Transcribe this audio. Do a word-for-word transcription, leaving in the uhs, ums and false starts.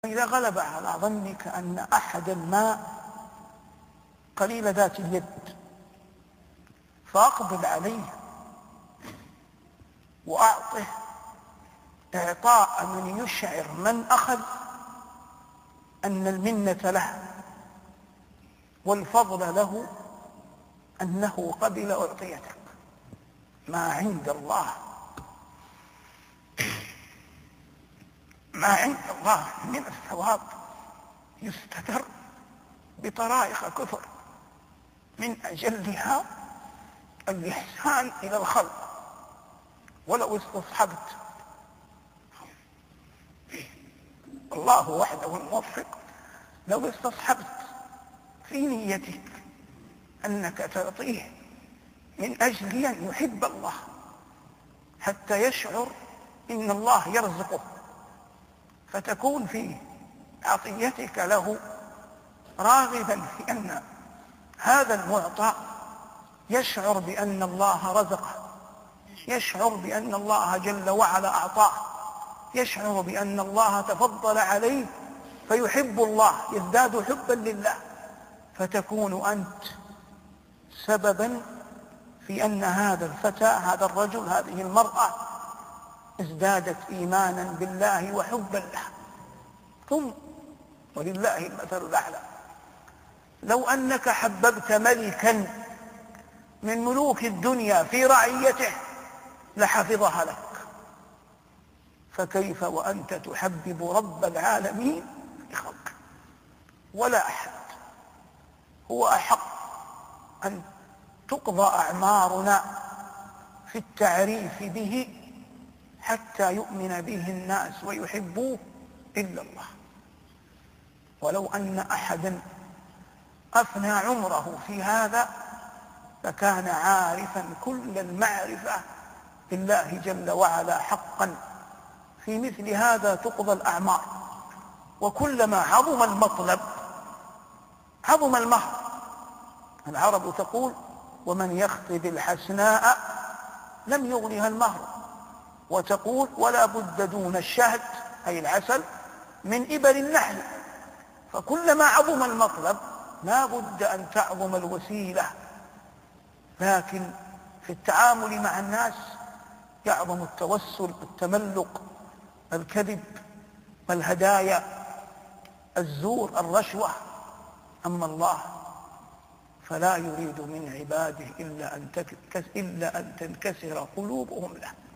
إذا غلب على ظنك أن أحدا ما قليل ذات اليد فأقبل عليه وأعطه إعطاء من يشعر من أخذ أن المنة له والفضل له أنه قبل أعطيتك. ما عند الله ما عند الله من الثواب يستتر بطرائق كثر، من أجلها الإحسان إلى الخلق. ولو استصحبت الله وحده الموفق، لو استصحبت في نيتك أنك تعطيه من أجل أن يحب الله حتى يشعر إن الله يرزقه، فتكون في عطيتك له راغبا في أن هذا المعطى يشعر بأن الله رزقه، يشعر بأن الله جل وعلا أعطاه، يشعر بأن الله تفضل عليه فيحب الله، يزداد حبا لله، فتكون أنت سببا في أن هذا الفتى هذا الرجل هذه المرأة ازدادت إيمانا بالله وحبا له. ثم ولله المثل الأعلى، لو أنك حببت ملكا من ملوك الدنيا في رعيته لحفظها لك، فكيف وأنت تحبب رب العالمين في خلقه؟ ولا أحد هو أحق أن تقضى أعمارنا في التعريف به حتى يؤمن به الناس ويحبوه إلا الله. ولو أن أحدا أفنى عمره في هذا فكان عارفا كل المعرفة بالله جل وعلا حقا. في مثل هذا تقضى الأعمار، وكلما عظم المطلب عظم المهر. العرب تقول: ومن يخطب الحسناء لم يغنها المهر، وتقول: ولا بد دون الشهد أي العسل من إبل النحل. فكلما عظم المطلب لا بد أن تعظم الوسيلة. لكن في التعامل مع الناس يعظم التوسل، التملق، الكذب، الهدايا، الزور، الرشوة. أما الله فلا يريد من عباده إلا أن إلا أن تنكسر قلوبهم له.